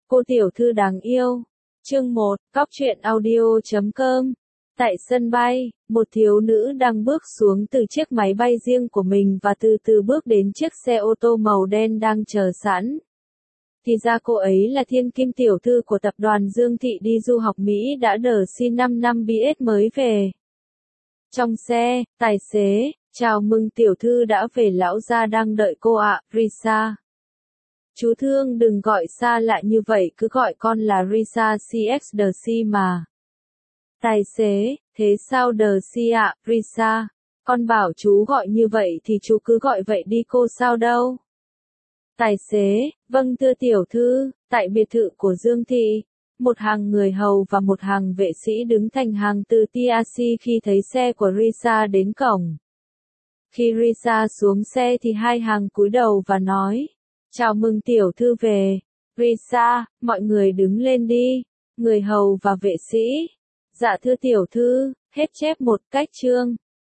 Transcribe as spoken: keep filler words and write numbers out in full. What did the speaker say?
Cô tiểu thư đáng yêu. Chương một, cóc truyện audio chấm com. Tại sân bay, một thiếu nữ đang bước xuống từ chiếc máy bay riêng của mình và từ từ bước đến chiếc xe ô tô màu đen đang chờ sẵn. Thì ra cô ấy là thiên kim tiểu thư của tập đoàn Dương Thị đi du học Mỹ đã đờ xi năm năm bê ét mới về. Trong xe, tài xế, chào mừng tiểu thư đã về, lão gia đang đợi cô ạ, Risa. Chú thương đừng gọi xa lại như vậy, cứ gọi con là Risa xê ích đờ xê mà. Tài xế, thế sao đờ xê ạ, Risa? Con bảo chú gọi như vậy thì chú cứ gọi vậy đi, cô sao đâu. Tài xế, vâng thưa tiểu thư, tại biệt thự của Dương Thị, một hàng người hầu và một hàng vệ sĩ đứng thành hàng từ tê a xê khi thấy xe của Risa đến cổng. Khi Risa xuống xe thì hai hàng cúi đầu và nói, chào mừng tiểu thư về. Risa, mọi người đứng lên đi. Người hầu và vệ sĩ, dạ thưa tiểu thư, hết chép một cách chương.